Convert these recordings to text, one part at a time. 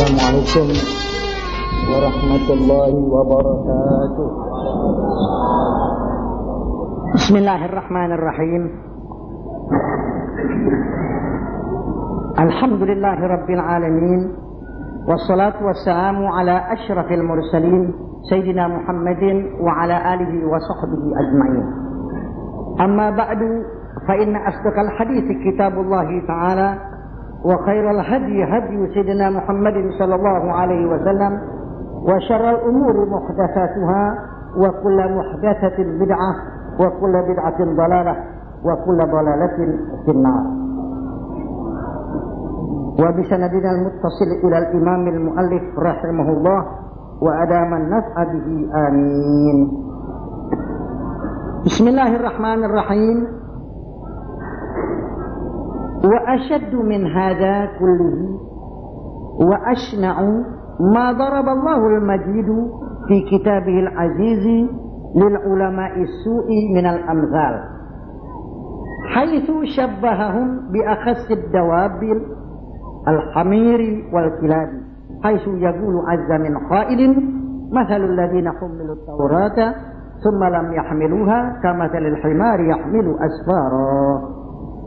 Assalamualaikum warahmatullahi wabarakatuh. Bismillahirrahmanirrahim. Alhamdulillahi rabbil alamin. Wassalatu wassalamu ala asyrafil mursalin Sayyidina Muhammadin wa ala alihi wa sahbihi ajma'in. Amma ba'du, fa inna asdaqal hadithi kitabullahi ta'ala wa khairal hadi hadi Sayyidina Muhammadin sallallahu alaihi wasallam wa syarrul umuri muhdatsatuha wa kullu muhdatsatin bid'ah wa kullu bid'atin dhalalah wa kullu dhalalatin finnar. Wa bi sanadina al-muttasil ila al-imam al-muallif rahimahullah wa adama an-naf'a bihi amin. Bismillahirrahmanirrahim. Wa ashaddu min hadha kullihi wa ashna'u ma daraba Allahu al-majid fi kitabihi al-aziz lil ulama'i as-su'i min al-amthal haythu shabbahahum bi akhassi ad-dawabil al-hamiri wal kilabi haythu yaqulu azza min qailin mathalul ladzina humilu at-taurata thumma lam yahmiluha kamathalil himari yahmilu asfara.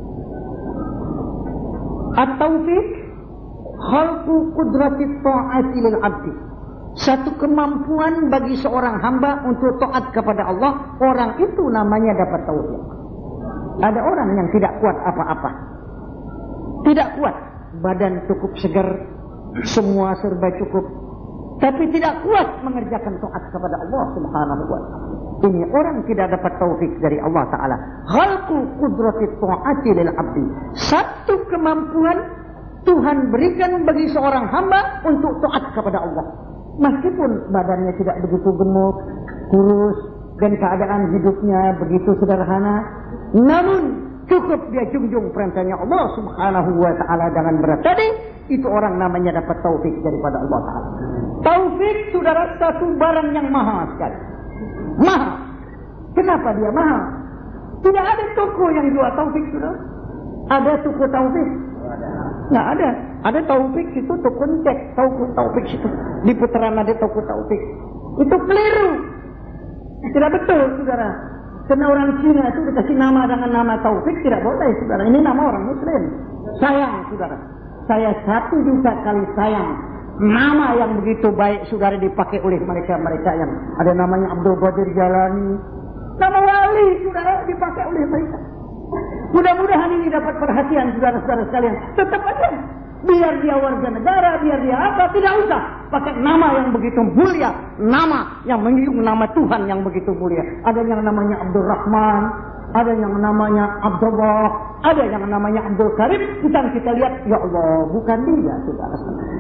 At-taufiq khalqu qudratit ta'ati lil 'abdi. Satu kemampuan bagi seorang hamba untuk taat kepada Allah, orang itu namanya dapat taufik. Ada orang yang tidak kuat apa-apa. Tidak kuat, badan cukup segar, semua serba cukup, tapi tidak kuat mengerjakan taat kepada Allah Subhanahu wa taala. Ini orang tidak dapat taufik dari Allah Ta'ala. Khalqu qudratit ta'ati lil 'abdi. Satu kemampuan Tuhan berikan bagi seorang hamba untuk taat kepada Allah. Meskipun badannya tidak begitu gemuk, kurus, dan keadaan hidupnya begitu sederhana, namun cukup dia junjung perintahnya Allah Subhanahu wa Ta'ala dengan berat. Tadi itu orang namanya dapat taufik daripada Allah Ta'ala. Taufik, saudara, satu barang yang mahal sekali. Mahal. Kenapa dia mahal? Tidak ada toko yang jual taufik, saudara. Ada toko taufik? Nggak ada. Ada taufik itu toko cek, toko taufik itu di putaran ada toko taufik. Itu keliru. Tidak betul, saudara. Karena orang Cina itu dikasih nama dengan nama taufik, tidak boleh, saudara. Ini nama orang Muslim. Sayang, saudara. Saya 1 juta kali sayang. Nama yang begitu baik, saudara, dipakai oleh mereka-mereka yang ada namanya Abdul Qadir Jalani. Nama wali, saudara, dipakai oleh mereka. Mudah-mudahan ini dapat perhatian saudara-saudara sekalian. Tetap aja, biar dia warga negara, biar dia apa, tidak usah pakai nama yang begitu mulia, nama yang mengikut nama Tuhan yang begitu mulia. Ada yang namanya Abdul Rahman, ada yang namanya Abdullah, ada yang namanya Abdul Karim. Kita lihat, ya Allah, bukan dia, saudara.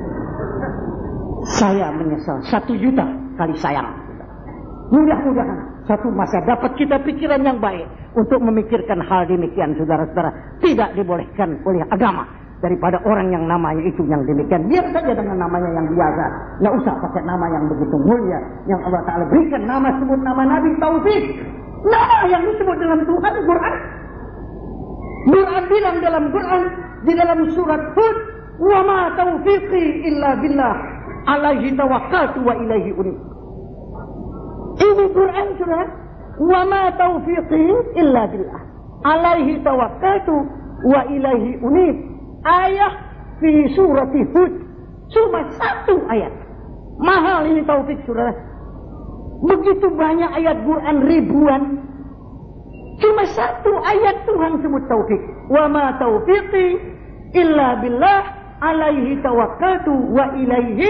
Saya menyesal 1 juta kali sayang. Mudah-mudahan satu masa dapat kita pikiran yang baik untuk memikirkan hal demikian, saudara-saudara. Tidak dibolehkan oleh agama daripada orang yang namanya itu yang demikian. Biar saja dengan namanya yang biasa. Tidak usah pakai nama yang begitu mulia yang Allah Ta'ala berikan. Nama, sebut nama Nabi Taufik. Nama yang disebut dalam Tuhan Quran. Quran bilang dalam Quran di dalam surat Hud, wa ma taufiqi illa billah alaihi tawakkaltu wa ilaihi unib. Ini Quran, saudara. Wa ma taufiqi illa billah alaihi tawakkaltu wa ilaihi unib. Ayat fi surati Hud. Cuma 1 ayat. Mahal ini taufik, saudara. Begitu banyak ayat Quran ribuan. Cuma 1 ayat Tuhan sebut taufik. Wa ma taufiqi illa billah alaihi tawakkaltu wa ilaihi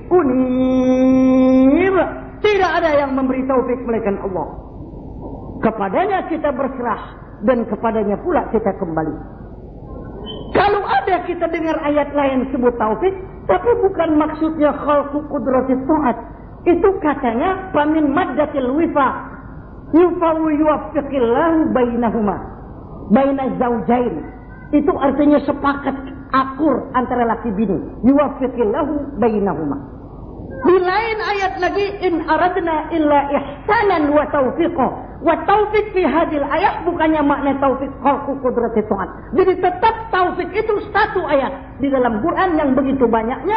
unib. Tidak ada yang memberi taufik melainkan Allah. Kepadanya kita berserah dan kepadanya pula kita kembali. Kalau ada kita dengar ayat lain sebut taufik, tapi bukan maksudnya khalqu qudratit ta'at. Itu katanya pamin maddatil wifa yufawu yuwaffiqillahu bainahuma bainaz zaujain. Itu artinya sepakat akur antara laki bini. Yuwaffiqillahu bainahuma. Di lain ayat lagi, in aradna illa ihsanan wa taufiqah. Wa taufiq fi hadil ayat bukannya makna taufiq khalqu qudrati ta'at. Jadi tetap taufik itu 1 ayat di dalam Quran yang begitu banyaknya.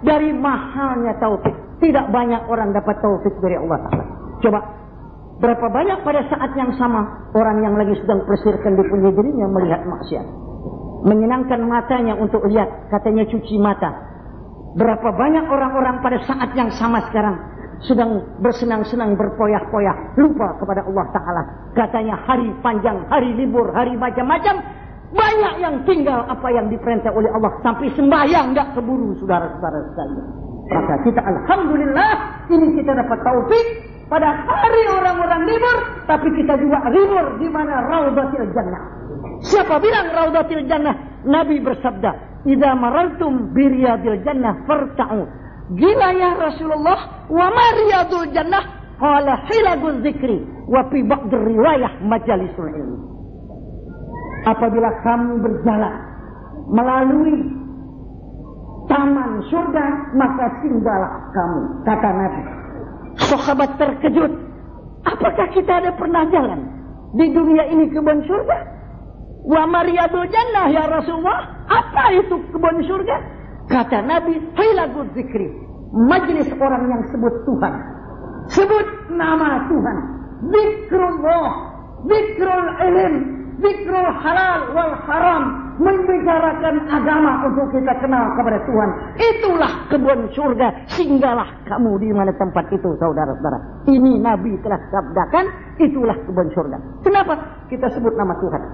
dari mahalnya taufik. Tidak banyak orang dapat taufik dari Allah Ta'ala. Coba, berapa banyak pada saat yang sama orang yang lagi sedang persirkan di punya dirinya melihat maksiat. Menyenangkan matanya untuk lihat, katanya cuci mata. Berapa banyak orang-orang pada saat yang sama sekarang sedang bersenang-senang, berpoyah-poyah, lupa kepada Allah Ta'ala. Katanya hari panjang, hari libur, hari macam-macam. Banyak yang tinggal apa yang diperintah oleh Allah. Sampai sembahyang tidak keburu, saudara-saudara sekalian. Maka kita alhamdulillah, ini kita dapat taufik pada hari orang-orang libur. Tapi kita juga libur di mana Raudatil Jannah. Siapa bilang Raudatil Jannah? Nabi bersabda, "Idza maraltum bi riyadil jannah farta'u." Gila ya Rasulullah, wa ma riyadul jannah? Qala hilagul zikri wa fi ba'd riwayah majalisul ilmi. Apabila kamu berjalan melalui taman surga, maka singgahlah kamu, kata Nabi. Sahabat terkejut, apakah kita ada pernah jalan di dunia ini kebun surga? Wa mariyadul jannah ya Rasulullah, apa itu kebun surga? Kata Nabi, hilagul zikri, majlis orang yang sebut Tuhan, sebut nama Tuhan, zikrullah, zikrul ilm, zikrul halal wal haram, membicarakan agama untuk kita kenal kepada Tuhan. Itulah kebun surga. Singgahlah kamu di mana tempat itu, saudara-saudara. Ini Nabi telah sabdakan, itulah kebun surga. Kenapa kita sebut nama Tuhan?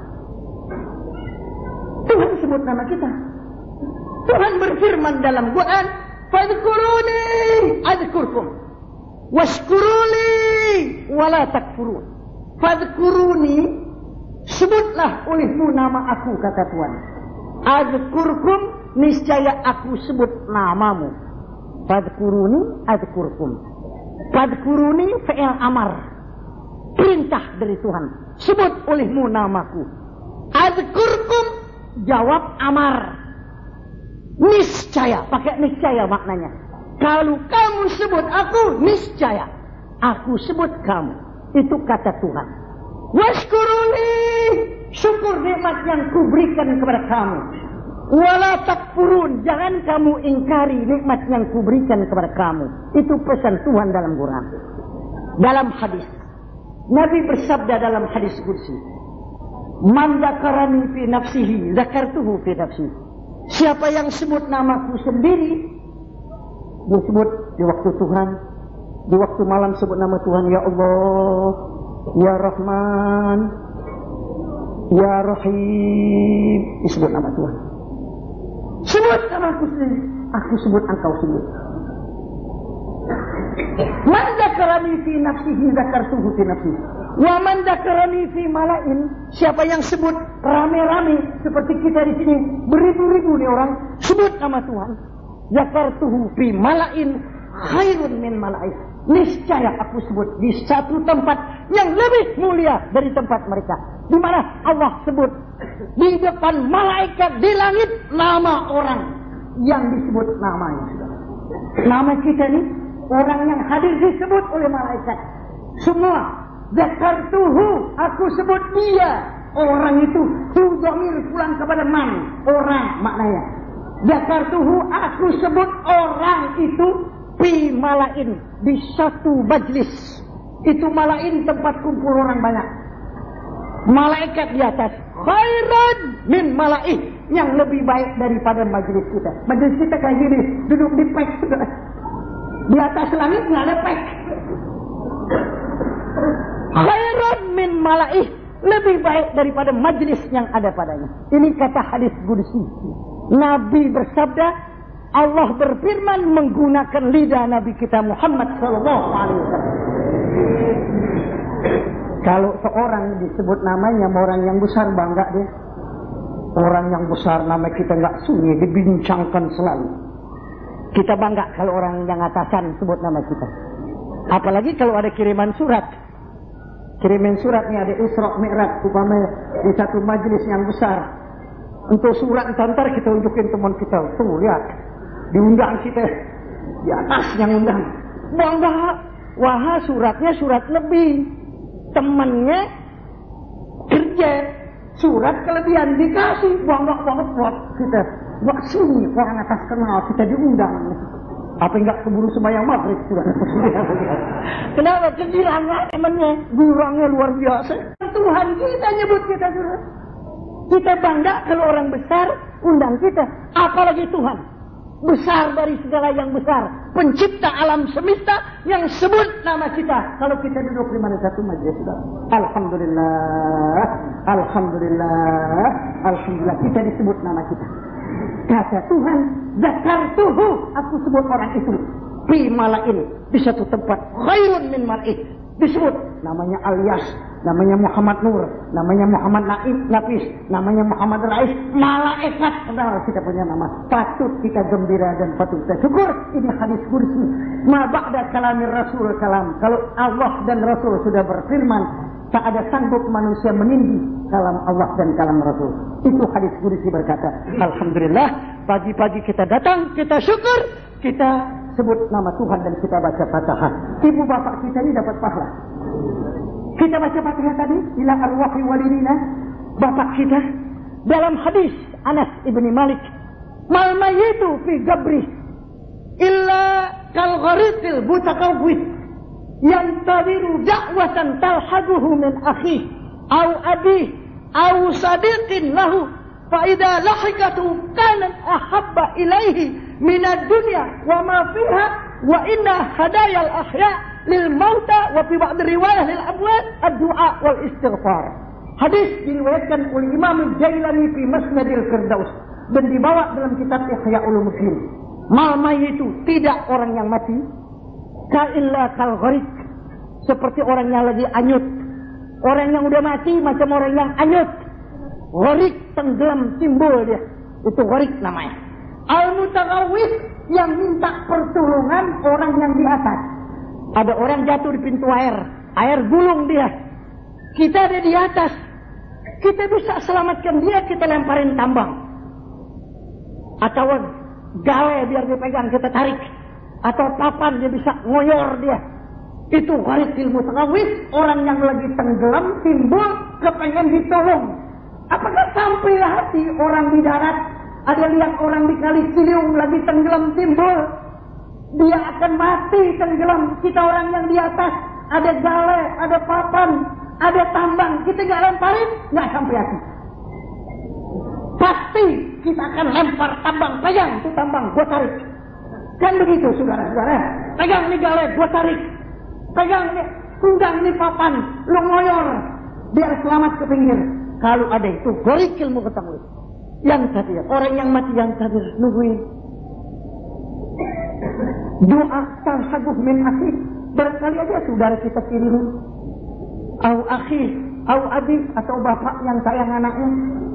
Tuhan sebut nama kita. Tuhan berfirman dalam Quran, "Fadhkuruni adzkurkum, washkuruli wala takfurun." Fadhkuruni, sebutlah olehmu nama aku, kata Tuhan. Adzkurkum, niscaya aku sebut namamu. Fadhkuruni adzkurkum. Fadhkuruni fi'il amar, perintah dari Tuhan. Sebut olehmu namaku. Adzkurkum, jawab amar. Niscaya, pakai niscaya maknanya. Kalau kamu sebut aku, niscaya aku sebut kamu. Itu kata Tuhan. Washkuruni, syukur nikmat yang kuberikan kepada kamu. Wala takfurun, jangan kamu ingkari nikmat yang kuberikan kepada kamu. Itu pesan Tuhan dalam Quran. Dalam hadis, Nabi bersabda dalam hadis qudsi, "Man dzakarani fi nafsihi, dzakartuhu fi nafsi." Siapa yang sebut namaku sendiri, dia sebut di waktu Tuhan, di waktu malam sebut nama Tuhan, ya Allah, ya Rahman, ya Rahim, disebut nama Tuhan. Sebut namaku sendiri, aku sebut engkau sendiri. Man dzakarani fi nafsihi dzakartuhu fi nafsi. Wa man dzakarani fi malain, siapa yang sebut rame-rame seperti kita di sini, beribu-ribu nih orang sebut nama Tuhan, dzakartuhu fi malain khairun min malain. Niscaya aku sebut di satu tempat yang lebih mulia dari tempat mereka. Di mana Allah sebut di depan malaikat di langit nama orang yang disebut namanya. Nama kita ni orang yang hadir disebut oleh malaikat. Semua dzakartuhu, aku sebut dia. Orang itu hu dhamir pulang kepada man, orang maknanya. Dzakartuhu, aku sebut orang itu fi malain, di satu majlis. Itu malain tempat kumpul orang banyak. Malaikat di atas, khairan min malaih, yang lebih baik daripada majlis kita. Majlis kita kayak gini, duduk di pek. Di atas langit nggak ada pek. Khairan min malaih, lebih baik daripada majlis yang ada padanya. Ini kata hadis qudsi. Nabi bersabda, Allah berfirman menggunakan lidah Nabi kita Muhammad sallallahu alaihi wasallam. Kalau seorang disebut namanya orang yang besar, bangga dia. Orang yang besar nama kita nggak sunyi, dibincangkan selalu. Kita bangga kalau orang yang atasan sebut nama kita. Apalagi kalau ada kiriman surat. Kiriman surat ni ada Isra Mi'raj, umpamanya di satu majlis yang besar. Untuk surat ntar kita tunjukin teman kita. Tuh lihat, diundang kita di atas yang undang. Bangga. Wah, suratnya surat lebih. Temannya kerja, surat kelebihan dikasih. Bangga banget buat kita. Buat sunyi orang atas kenal kita diundang. Apa enggak keburu sembahyang maghrib sudah? Kenapa? Kegirangan temannya, gurangnya luar biasa. Tuhan kita nyebut kita sudah. Kita bangga kalau orang besar undang kita, apalagi Tuhan. Besar dari segala yang besar, pencipta alam semesta yang sebut nama kita. Kalau kita duduk di mana satu majelis, sudah. Alhamdulillah, alhamdulillah, alhamdulillah, kita disebut nama kita. Kata Tuhan, zakartuhu, aku sebut orang itu fi mala'in, di satu tempat khairun min mala'in, disebut namanya Alyas, namanya Muhammad Nur, namanya Muhammad Nafis, namanya Muhammad Rais, malaikat. Padahal kita punya nama. Patut kita gembira dan patut kita syukur. Ini hadis kursi. Ma ba'da kalamir Rasul kalam. Kalau Allah dan Rasul sudah berfirman, tak ada sanggup manusia menindih kalam Allah dan kalam Rasul. Itu hadis kursi berkata. Alhamdulillah, pagi-pagi kita datang, kita syukur, kita sebut nama Tuhan dan kita baca Fatihah. Ibu bapak kita ini dapat pahala. Kita baca Fatihah tadi, ila arwahi walidina, bapak kita. Dalam hadis Anas ibni Malik, mal mayyitu fi gabri illa kal ghariqil butakawwis yantaziru da'watan talhaduhu min akhi aw abi aw sadiqin lahu fa idza lahikatu kanat ahabba ilaihi min ad-dunya wa ma fiha wa inna hadayal ahya lil mauta wa fi ba'd riwayah lil amwat ad-du'a wal istighfar. Hadis diriwayatkan oleh Imam Jailani fi Musnadil Firdaus dan dibawa dalam kitab Ihya Ulumuddin. Mal mayyitu, tidak orang yang mati, ka illa kal gharik, seperti orang yang lagi anyut. Orang yang udah mati macam orang yang anyut. Gharik, tenggelam, timbul dia. Itu gharik namanya. Al-mutagawwis, yang minta pertolongan orang yang di atas. Ada orang jatuh di pintu air gulung dia. Kita ada di atas, kita bisa selamatkan dia, kita lemparin tambang atau gale biar dia pegang, kita tarik, atau papan dia bisa ngoyor dia. Itu gharikil mutagawwis, orang yang lagi tenggelam timbul kepengen ditolong. Apakah sampai hati orang di darat ada lihat orang di Kali Ciliwung lagi tenggelam timbul, dia akan mati tenggelam. Kita orang yang di atas ada gale, ada papan, ada tambang, kita nggak lemparin, nggak sampai hati. Pasti kita akan lempar tambang, pegang itu tambang, gua tarik. Kan begitu saudara-saudara. Pegang ini gale, gua tarik. Pegang ini, tunggang ini papan, lu ngoyor, biar selamat ke pinggir. Kalau ada itu, gharikil mutagawwis. Yang tadi, orang yang mati yang tadi nungguin. Doa talhaduh min akhi, barangkali aja saudara kita kirim. Au akhi, au abi, atau bapak yang sayang anaknya.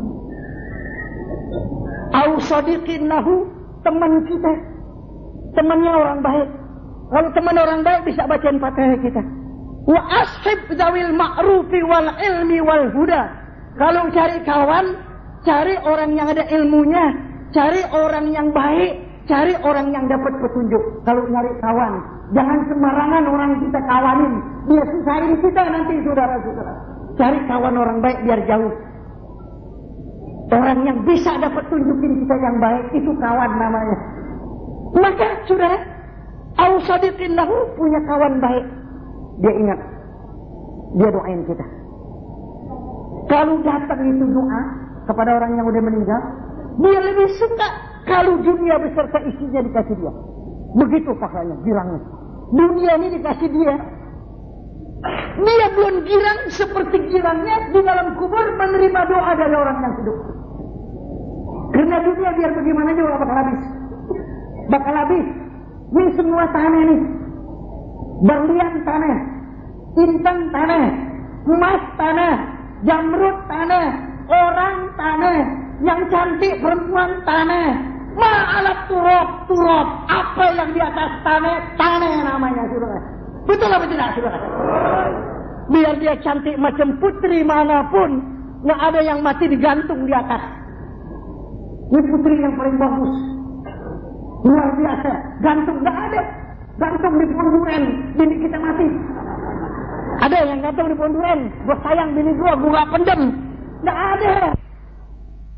Au sadiqin lahu, teman kita. Temannya orang baik. Kalau teman orang baik bisa bacain Fatihah kita. Wa ashib zawil ma'rufi wal ilmi wal huda. Kalau cari kawan, cari orang yang ada ilmunya, cari orang yang baik, cari orang yang dapat petunjuk. Kalau nyari kawan, jangan sembarangan orang kita kawanin. Dia susahin kita nanti saudara-saudara. Cari kawan orang baik biar jauh. Orang yang bisa dapat tunjukin kita yang baik, itu kawan namanya. Maka saudara, au sadiqin lahu, punya kawan baik. Dia ingat, dia doain kita. Kalau datang itu doa kepada orang yang udah meninggal, dia lebih suka kalau dunia beserta isinya dikasih dia. Begitu pahalanya, girangnya. Dunia ini dikasih dia. Dia belum girang seperti girangnya di dalam kubur menerima doa dari orang yang hidup. Karena dunia biar bagaimana juga bakal habis. Bakal habis. Ini semua tanah ini. Berlian tanah, intan tanah, emas tanah, jamrud tanah, orang tanah, yang cantik perempuan tanah. Ma'alat turab, apa yang di atas tanah namanya saudara. Betul apa tidak saudara? Biar dia cantik macam putri manapun, nggak ada yang mati digantung di atas. Ini putri yang paling bagus, luar biasa, gantung nggak ada. Gantung di pohon duren, bini kita mati. Ada yang gantung di pohon duren, gua sayang bini gua nggak pendem. Nggak ada.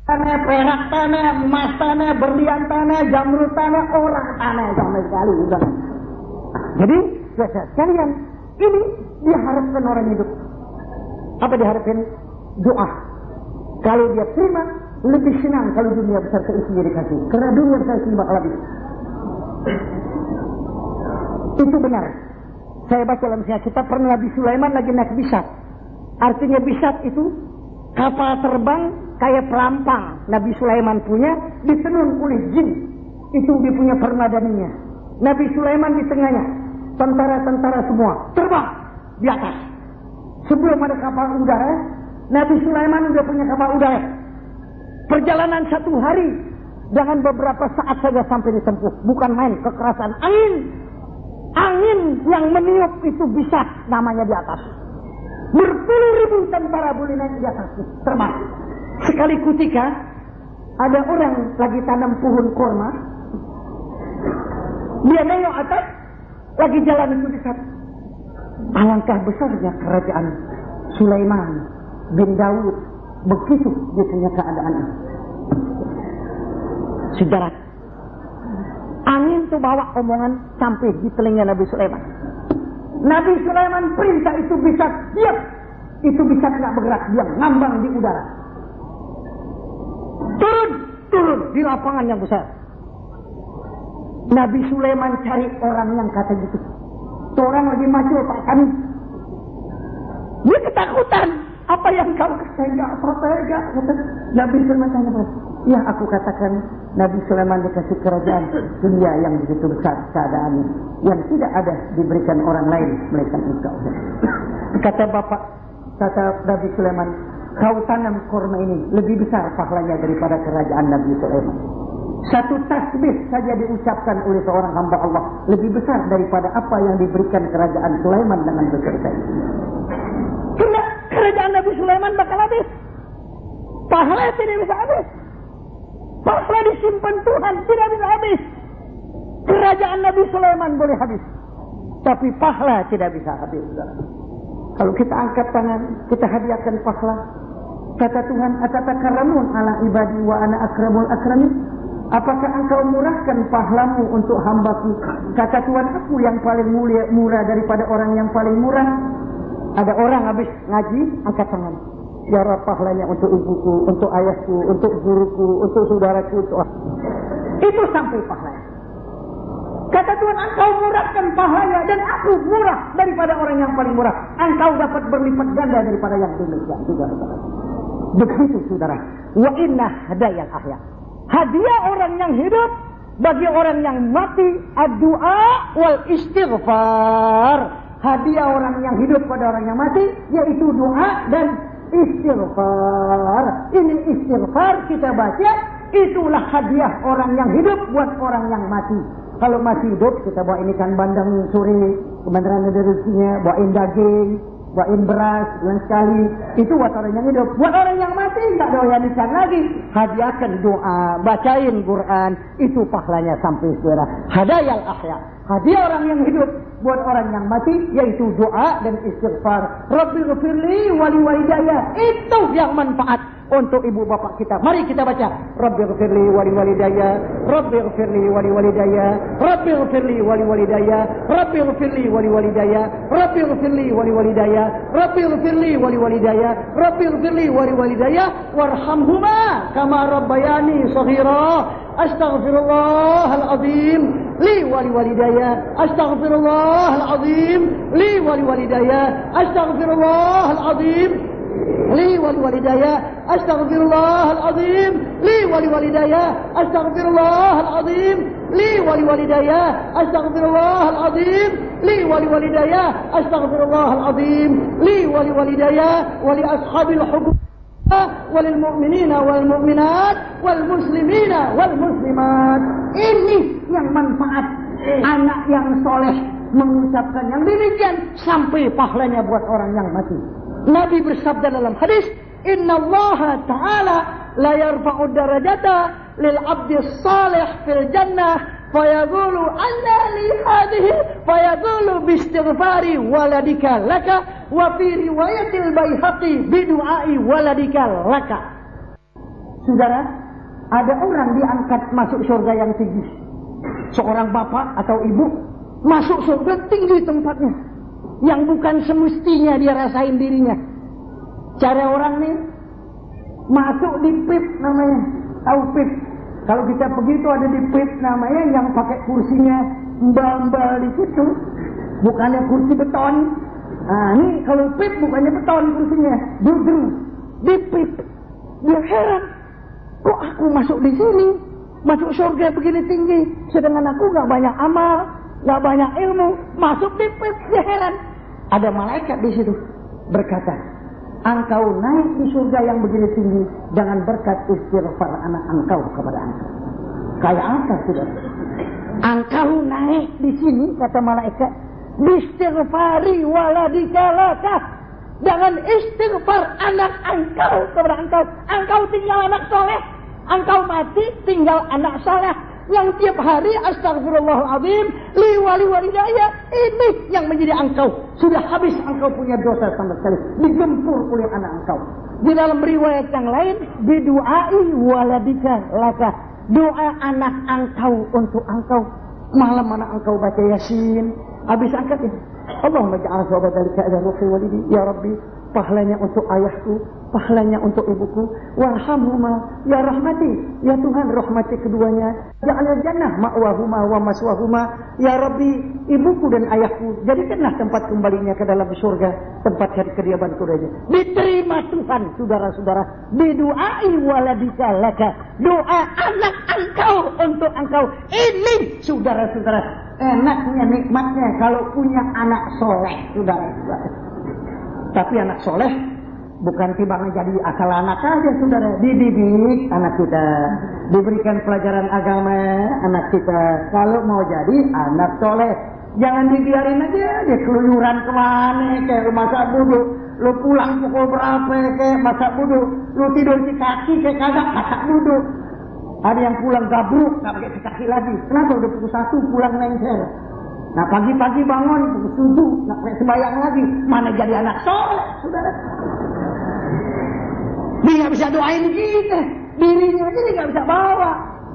tanah, perak tanah, emas tanah, berlian tanah, jamrud tanah, orang tanah sama sekali. Jadi, sekalian, ini diharapkan orang hidup. Apa diharapkan? Doa. Kalau dia terima, lebih senang kalau dunia besar seisinya dikasih. Karena dunia besar seisinya bakal habis. Itu benar. Saya baca dalam sejarah kita pernah Nabi Sulaiman lagi naik bisat. Artinya bisat itu kapal terbang kayak perampang. Nabi Sulaiman punya ditenun oleh jin. Itu dia punya permadaninya. Nabi Sulaiman di tengahnya. Tentara-tentara semua terbang di atas. Sebelum ada kapal udara, Nabi Sulaiman sudah punya kapal udara. Perjalanan 1 hari dengan beberapa saat saja sampai ditempuh. Bukan main, kekerasan angin. Angin yang meniup itu bisa namanya di atas. Berpuluh-ribu tentara boleh naik di atas, terbang. Sekali ketika ada orang lagi tanam pohon kurma, dia nengok atas, lagi jalan itu di sana. Alangkah besarnya kerajaan Sulaiman bin Daud, begitu dia punya keadaan. Sejarah. Angin itu bawa omongan sampai di telinga Nabi Sulaiman. Nabi Sulaiman perintah itu bisa diam. Itu bisa tidak bergerak, diam, ngambang di udara. Turun di lapangan yang besar. Nabi Sulaiman cari orang yang kata gitu. Orang lagi maju Pak kami. Dia ketakutan. Apa yang kau katakan? Enggak. Nabi Sulaiman tanya, ya aku katakan Nabi Sulaiman dikasih kerajaan dunia yang begitu besar keadaannya, yang tidak ada diberikan orang lain melainkan engkau. Kata Nabi Sulaiman, kau tanam kurma ini lebih besar pahalanya daripada kerajaan Nabi Sulaiman. Satu tasbih saja diucapkan oleh seorang hamba Allah lebih besar daripada apa yang diberikan kerajaan Sulaiman dengan beserta. Karena kerajaan Nabi Sulaiman bakal habis. Pahala tidak bisa habis. Pahala disimpan Tuhan tidak bisa habis. Kerajaan Nabi Sulaiman boleh habis, tapi pahala tidak bisa habis. Kalau kita angkat tangan, kita hadiahkan pahala. Kata Tuhan, "Atatakaramun ala ibadi wa ana akramul akramin." Apakah engkau murahkan pahalamu untuk hambaku? Kata Tuhan, aku yang paling mulia, murah daripada orang yang paling murah. Ada orang habis ngaji, angkat tangan. Ya Rabb, pahalanya untuk ibuku, untuk ayahku, untuk guruku, untuk saudaraku, untuk itu sampai pahalanya. Kata Tuhan, engkau murahkan pahalanya dan aku murah daripada orang yang paling murah. Engkau dapat berlipat ganda daripada yang demikian juga. Begitu saudara. Wa inna hadayal ahya. Hadiah orang yang hidup bagi orang yang mati, ad-du'a wal istighfar. Hadiah orang yang hidup pada orang yang mati yaitu doa dan istighfar. Ini istighfar kita baca, itulah hadiah orang yang hidup buat orang yang mati. Kalau masih hidup kita bawa ini kan bandang sore, kebenaran ada rezekinya, bawain daging, bawain beras, dan sekali. Itu buat orang yang hidup. Buat orang yang mati enggak doyan lagi. Hadiahkan doa, bacain Quran, itu pahalanya sampai saudara. Hadayal ahya. Hadiah orang yang hidup buat orang yang mati yaitu doa dan istighfar. Rabbighfirli wa liwalidayya. Itu yang manfaat untuk ibu bapak kita. Mari kita baca. Rabbighfirli wa liwalidayya. Rabbighfirli wa liwalidayya. Rabbighfirli wa liwalidayya. Rabbighfirli wa liwalidayya. Rabbighfirli wa liwalidayya. Rabbighfirli wa liwalidayya. Rabbighfirli wa liwalidayya warhamhuma kama rabbayani shaghira. Astaghfirullahal azim li wa liwalidayya. Astaghfirullahal azim li wa liwalidayya. Astaghfirullahal azim li wa liwalidayya. Astaghfirullahal azim li wa liwalidayya. Astaghfirullahal azim li wa liwalidayya. Astaghfirullahal azim li wa liwalidayya. Astaghfirullahal azim li wa liwalidayya wa li ashabil huquq walil mu'minina wal mu'minat wal muslimina wal muslimat. Ini yang manfaat anak yang soleh mengucapkan yang demikian sampai pahalanya buat orang yang mati. Nabi bersabda dalam hadis, Inna Allah Ta'ala la yarfa'u darajata lil abdi salih fil jannah fayaqulu anna li hadhihi fayaqulu biistighfari waladika laka wa fi riwayatil Baihaqi bidu'ai waladika laka. Saudara, ada orang diangkat masuk surga yang tinggi. Seorang bapak atau ibu masuk surga tinggi tempatnya, yang bukan semestinya dia rasain dirinya. Cara orang nih masuk di pit namanya, tahu pit? Kalau kita pergi itu ada di pit namanya yang pakai kursinya mbal-mbal di situ, bukannya kursi beton. Nah, ini kalau pit bukannya beton kursinya, duduk di pit. Dia heran, kok aku masuk di sini, masuk surga begini tinggi, sedangkan aku nggak banyak amal, nggak banyak ilmu, masuk di pit. Dia heran. Ada malaikat di situ berkata, engkau naik di surga yang begini tinggi dengan berkat istighfar anak engkau kepada engkau. Kayak apa sudah? Engkau naik di sini, kata malaikat, bistighfari waladika laka, dengan istighfar anak engkau kepada engkau. Engkau tinggal anak soleh, engkau mati tinggal anak soleh yang tiap hari astagfirullahaladzim li wali walidaya. Ini yang menjadi engkau. Sudah habis engkau punya dosa sama sekali, digempur oleh anak engkau. Di dalam riwayat yang lain, bidu'ai waladika laka, doa anak engkau untuk engkau. Malam anak engkau baca Yasin, habis angkat ini, Allahumma ja'al sahabat dalika ila ruhi walidi, ya Rabbi, pahalanya untuk ayahku, pahalanya untuk ibuku, warhamhuma ya rahmati, ya Tuhan rahmati keduanya, ja'al jannah ma'wahuma wa maswahuma, ya Rabbi, ibuku dan ayahku jadikanlah tempat kembalinya ke dalam surga, tempat kediaman kurnia. Diterima Tuhan, saudara-saudara. Bidu'ai waladika laka, doa anak engkau untuk engkau. Ini saudara-saudara, enaknya nikmatnya kalau punya anak soleh, saudara-saudara. Tapi anak soleh bukan tiba-tiba jadi asal anak aja, saudara. Dididik anak kita, diberikan pelajaran agama anak kita. Kalau mau jadi anak soleh, jangan dibiarin aja dia keluyuran kemana, kayak lu masa bodoh, lu pulang pukul berapa kayak masa bodoh, lu tidur di kaki kayak kagak masa bodoh. Ada yang pulang gabruk, gak pakai kaki lagi. Kenapa udah pukul 1 pulang lengser? Nah pagi-pagi bangun pukul 7, gak pakai sembahyang lagi. Mana jadi anak soleh, saudara? Dia gak bisa doain kita, dirinya aja dia gak bisa bawa.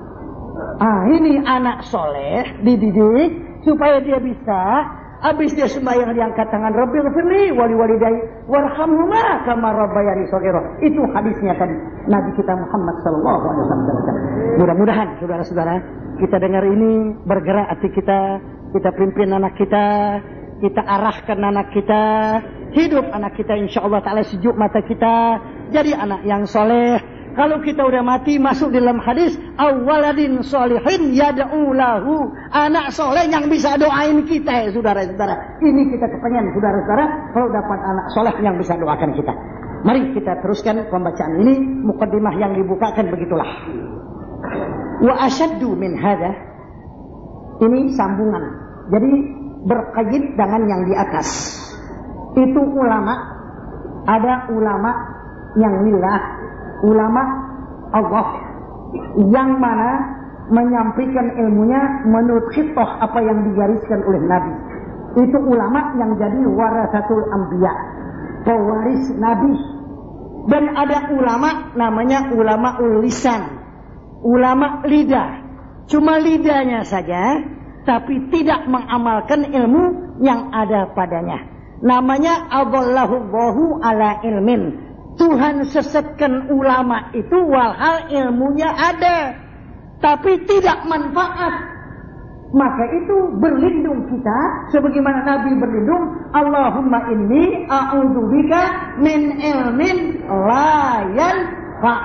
Ini anak soleh dididik supaya dia bisa, habis dia sembahyang diangkat tangan, Rabbighfirli wali walidayya warhamhuma kama rabbayani shaghira. Itu hadisnya tadi Nabi kita Muhammad sallallahu alaihi wasallam. Mudah-mudahan saudara-saudara kita dengar ini, bergerak hati kita, kita pimpin anak kita arahkan anak kita, hidup anak kita insyaallah taala sejuk mata kita, jadi anak yang soleh. Kalau kita udah mati, masuk dalam hadis, awwaladin solihin yad'u lahu, anak soleh yang bisa doain kita, saudara-saudara. Ini kita kepengen, saudara-saudara, kalau dapat anak soleh yang bisa doakan kita. Mari kita teruskan pembacaan ini. Muqaddimah yang dibukakan begitulah. Wa asyaddu min hadha, ini sambungan, jadi berkait dengan yang di atas. Itu ulama, ada ulama yang lillah, ulama Allah, yang mana menyampaikan ilmunya menurut khitah apa yang digariskan oleh Nabi. Itu ulama yang jadi warasatul anbiya, pewaris Nabi. Dan ada ulama namanya ulama lisan, ulama lidah, cuma lidahnya saja, tapi tidak mengamalkan ilmu yang ada padanya. Namanya adallahu ala ilmin. Tuhan sesatkan ulama itu walhal ilmunya ada, tapi tidak manfaat. Maka itu berlindung kita, sebagaimana Nabi berlindung, Allahumma inni a'udzubika min ilmin la yanfa.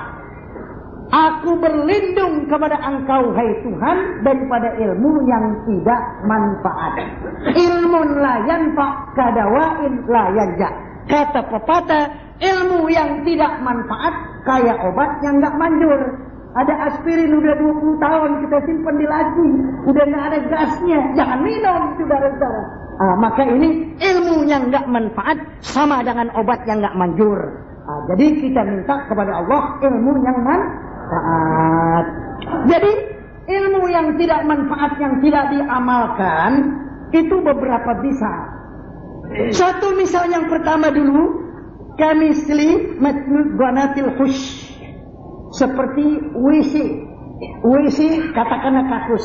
Aku berlindung kepada engkau, hai Tuhan, daripada ilmu yang tidak manfaat. Ilmun la yanfa kadawain la yanja. Kata pepatah, ilmu yang tidak manfaat kayak obat yang gak manjur. Ada aspirin udah 20 tahun kita simpan di laci, udah gak ada gasnya, jangan minum, saudara-saudara. Maka ini ilmu yang gak manfaat sama dengan obat yang gak manjur. Jadi kita minta kepada Allah ilmu yang manfaat. Jadi ilmu yang tidak manfaat, yang tidak diamalkan, itu beberapa bisa. Satu misal yang pertama dulu, kamisli matnud banatil hush, seperti WC katakanlah kakus.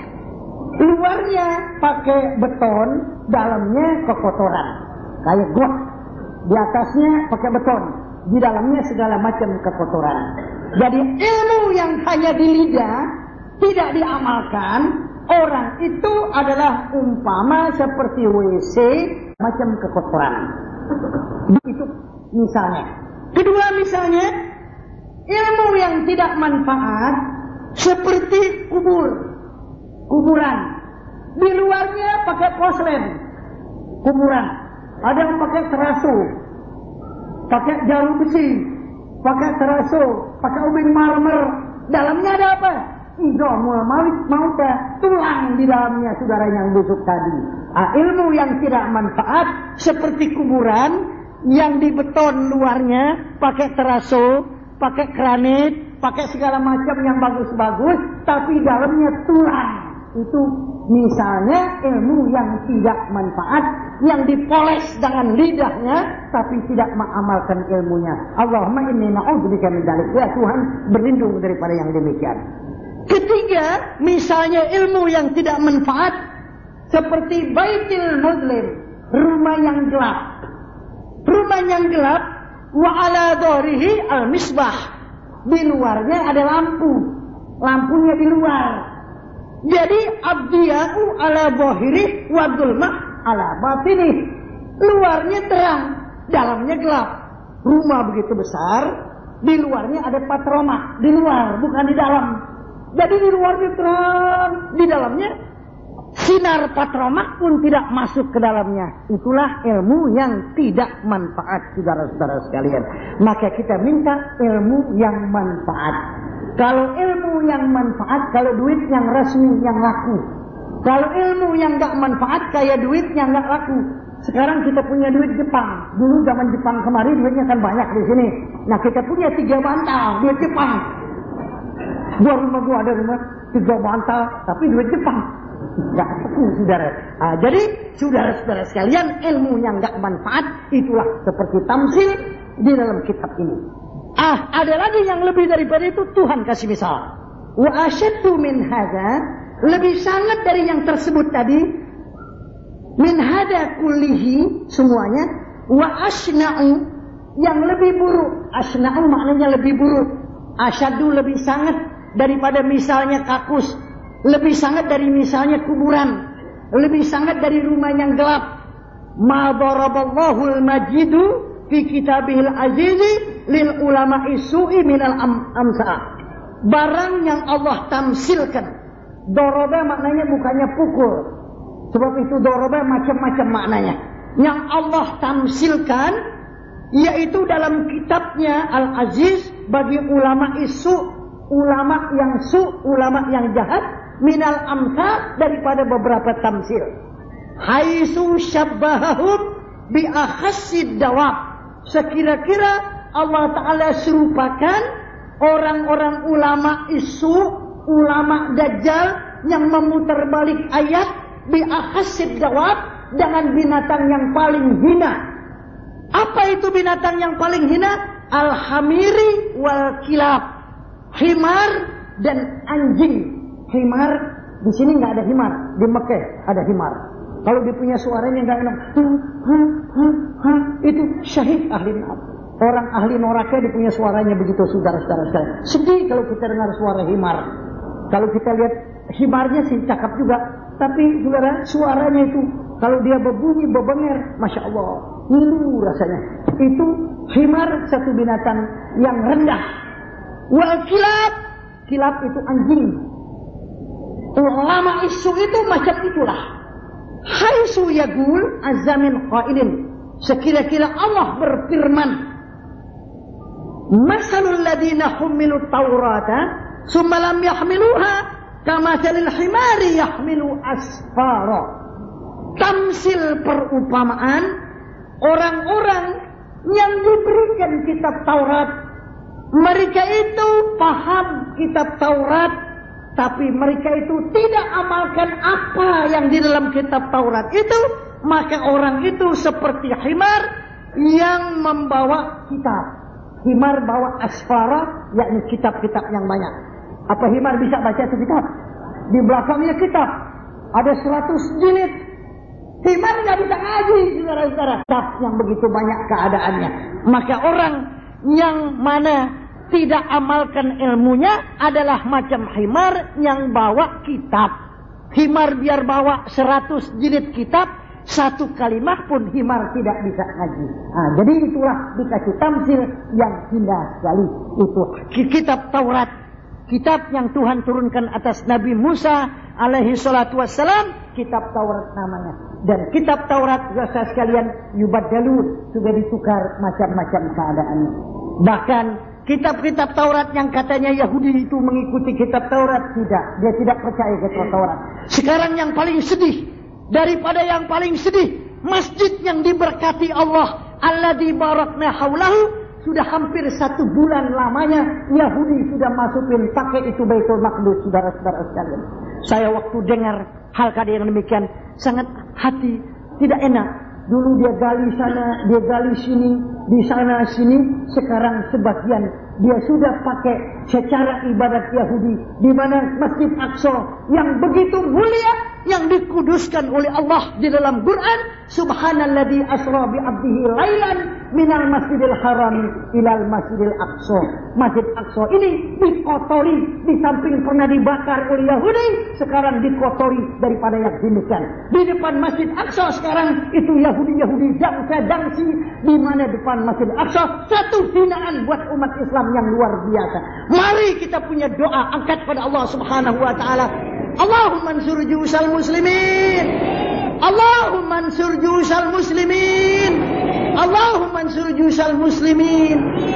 Luarnya pakai beton, dalamnya kekotoran. Kayak got, di atasnya pakai beton, di dalamnya segala macam kekotoran. Jadi ilmu yang hanya di lidah tidak diamalkan, orang itu adalah umpama seperti WC macam kekotoran. Itu misalnya. Kedua misalnya, ilmu yang tidak manfaat seperti kuburan. Di luarnya pakai porselen, kuburan. Ada yang pakai teraso, pakai jarum besi, pakai teraso, pakai ubin marmer. Dalamnya ada apa? Izamul mauta, tulang di dalamnya saudara yang busuk tadi. Ilmu yang tidak manfaat seperti kuburan yang di beton luarnya pakai teraso, pakai granit, pakai segala macam yang bagus-bagus, tapi dalamnya tulang. Itu misalnya ilmu yang tidak manfaat, yang dipoles dengan lidahnya, tapi tidak mengamalkan ilmunya. Allahumma inni na'udzubika min dzalik. Ya Tuhan, berlindung daripada yang demikian. Ketiga, misalnya ilmu yang tidak manfaat, seperti baitil muzlim, rumah yang gelap. Rumah yang gelap, wa ala dhahrihi al-misbah. Di luarnya ada lampu. Lampunya di luar. Jadi abdiya'u ala dhahiri wa dhulmah ala batini. Luarnya terang, dalamnya gelap. Rumah begitu besar, di luarnya ada patroma. Di luar, bukan di dalam. Jadi di luarnya terang, di dalamnya sinar patroma pun tidak masuk ke dalamnya. Itulah ilmu yang tidak manfaat, saudara-saudara sekalian. Maka kita minta ilmu yang manfaat. Kalau ilmu yang manfaat, kalau duit yang resmi, yang laku. Kalau ilmu yang gak manfaat, kayak duit yang gak laku. Sekarang kita punya duit Jepang. Dulu zaman Jepang kemarin duitnya kan banyak di sini. Nah kita punya 3 bantal duit Jepang. Gua ada rumah 3 bantal, tapi duit Jepang. Gak ketemu saudara. Jadi saudara-saudara sekalian, ilmu yang gak manfaat itulah seperti tamsil di dalam kitab ini. Ada lagi yang lebih daripada itu. Tuhan kasih misal. Wa asyaddu min hadza, lebih sangat dari yang tersebut tadi. Min hadza kullihi, semuanya. Wa asna'u, yang lebih buruk. Asna'u maknanya lebih buruk. Asyaddu lebih sangat daripada misalnya kakus. Lebih sangat dari misalnya kuburan. Lebih sangat dari rumah yang gelap. Ma daraballahu al-majidu fi kitabihil azizi lil ulama'i su'i minal amsa. Barang yang Allah tamsilkan. Doroba maknanya bukannya pukul. Sebab itu doroba macam-macam maknanya. Yang Allah tamsilkan, yaitu dalam kitabnya Al-Aziz, bagi ulama isu, ulama yang ulama yang jahat, minal amsa, daripada beberapa tamsil. Haitsu syabbahahum bi akhassid dawab. Sekira-kira Allah Ta'ala serupakan orang-orang ulama isu, ulama dajjal yang memutar balik ayat bi akhassid dawab, dengan binatang yang paling hina. Apa itu binatang yang paling hina? Al-hamiri wal kilab. Himar dan anjing. Himar, di sini nggak ada himar, di Mekah ada himar. Kalau dia punya suaranya nggak enak, itu syahid ahli neraka. Orang ahli neraka dia punya suaranya begitu, saudara-saudara sekalian. Sedih kalau kita dengar suara himar. Kalau kita lihat himarnya sih cakap juga, tapi saudara suaranya itu kalau dia berbunyi bebenger, masya Allah, ngilu rasanya. Itu himar, satu binatang yang rendah. Wal kilab, kilab itu anjing. Ulama isu itu macam itulah. Haitsu yaqul azzamin qailin, sekira-kira Allah berfirman, masalul ladina humilut taurata summa lam yahmiluha kamathalil himari yahmilu asfara. Tamsil perumpamaan orang-orang yang diberikan kitab Taurat. Mereka itu paham kitab Taurat, tapi mereka itu tidak amalkan apa yang di dalam kitab Taurat itu. Maka orang itu seperti himar yang membawa kitab. Himar bawa asfara, yakni kitab-kitab yang banyak. Apa himar bisa baca itu kitab? Di belakangnya kitab. Ada 100 jilid. Himar nggak bisa ngaji, saudara-saudara. Kitab yang begitu banyak keadaannya. Maka orang yang mana tidak amalkan ilmunya adalah macam himar yang bawa kitab. Himar biar bawa 100 jilid kitab, satu kalimah pun himar tidak bisa ngaji. Jadi itulah dikasih tamsil yang indah sekali. Itu kitab Taurat, kitab yang Tuhan turunkan atas Nabi Musa alaihi salatu wassalam, kitab Taurat namanya. Dan kitab Taurat biasa sekalian yubaddalu, sudah ditukar macam-macam keadaannya. Bahkan kitab-kitab Taurat yang katanya Yahudi itu mengikuti kitab Taurat, tidak. Dia tidak percaya kitab Taurat. Sekarang yang paling sedih, daripada yang paling sedih, masjid yang diberkati Allah, alladzi barakna haulahu, sudah hampir 1 bulan lamanya Yahudi sudah masukin pakai itu Baitul Maqdis, saudara-saudara sekalian. Saya waktu dengar hal yang demikian sangat hati tidak enak. Dulu dia gali sana, dia gali sini, di sana sini. Sekarang sebagian dia sudah pakai secara ibadat Yahudi, di mana Masjid Aqsa yang begitu mulia, yang dikuduskan oleh Allah di dalam Quran, subhanalladzi asra bi 'abdihi lailan minal masjidil haram ilal masjidil aqsa. Masjid Aqsa ini dikotori, di samping pernah dibakar oleh Yahudi, sekarang dikotori daripada yang demikian. Di depan Masjid Aqsa sekarang itu Yahudi dangsa-dangsi, di mana depan Masjid Aqsa satu hinaan buat umat Islam yang luar biasa. Mari kita punya doa, angkat pada Allah Subhanahu wa taala. Allahumma ansur jusal muslimin. Allahumma ansur jusal muslimin. Allahumma ansur jusal muslimin.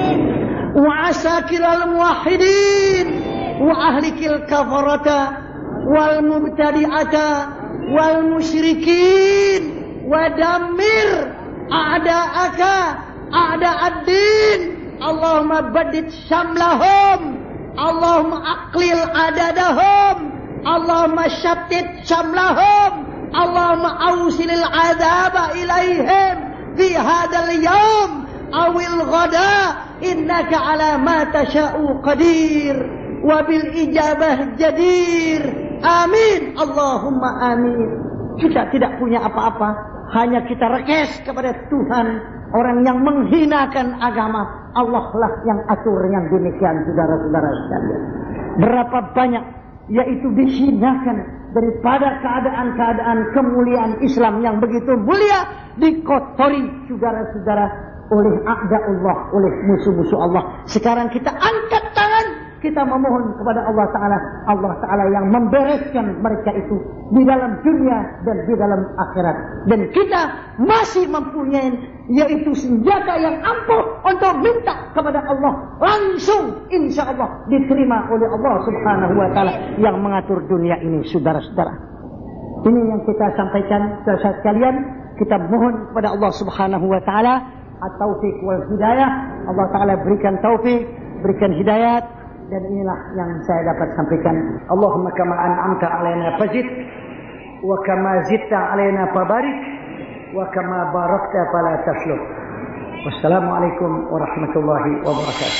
Wa asakilal muwahhidin. Wa ahlikil kafarata. Wal mubtadi'ata. Wal musyrikin. Wa dammir a'da'aka. A'da'ad-din. Allahumma badid syamlahum. Allahumma aqlil adadahum. Allahumma syattit syamlahum. Allahumma awsilil adaba ilaihim fi hadal yawm awil ghada innaka ala ma tasha'u qadir wa bil ijabah jadir. Amin. Allahumma amin. Kita tidak punya apa-apa, hanya kita rekes kepada Tuhan. Orang yang menghinakan agama, Allah lah yang atur yang demikian, saudara-saudara sekalian. Berapa banyak yaitu dihinakan daripada keadaan-keadaan kemuliaan Islam yang begitu mulia, dikotori saudara-saudara oleh a'da'ullah, oleh musuh-musuh Allah. Sekarang kita angkat tangan, kita memohon kepada Allah Ta'ala yang membereskan mereka itu di dalam dunia dan di dalam akhirat. Dan kita masih mempunyai yaitu senjata yang ampuh untuk minta kepada Allah, langsung insya Allah diterima oleh Allah Subhanahu wa Ta'ala yang mengatur dunia ini, saudara-saudara. Ini yang kita sampaikan saudara sekalian. Kita mohon kepada Allah Subhanahu wa Ta'ala at-taufiq wal hidayah. Allah Ta'ala berikan taufik, berikan hidayat. Dan inilah yang saya dapat sampaikan. Allahumma kama an'amta alaina fazid, wa kama zidta alaina fabarik, wa kama barakta fala tasluk. Wassalamualaikum warahmatullahi wabarakatuh.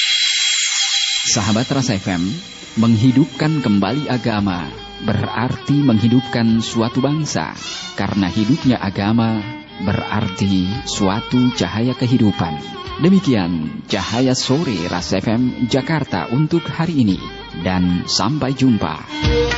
Sahabat Rasa FM, menghidupkan kembali agama berarti menghidupkan suatu bangsa. Karena hidupnya agama berarti suatu cahaya kehidupan. Demikian Cahaya Sore Rasa FM Jakarta untuk hari ini. Dan sampai jumpa.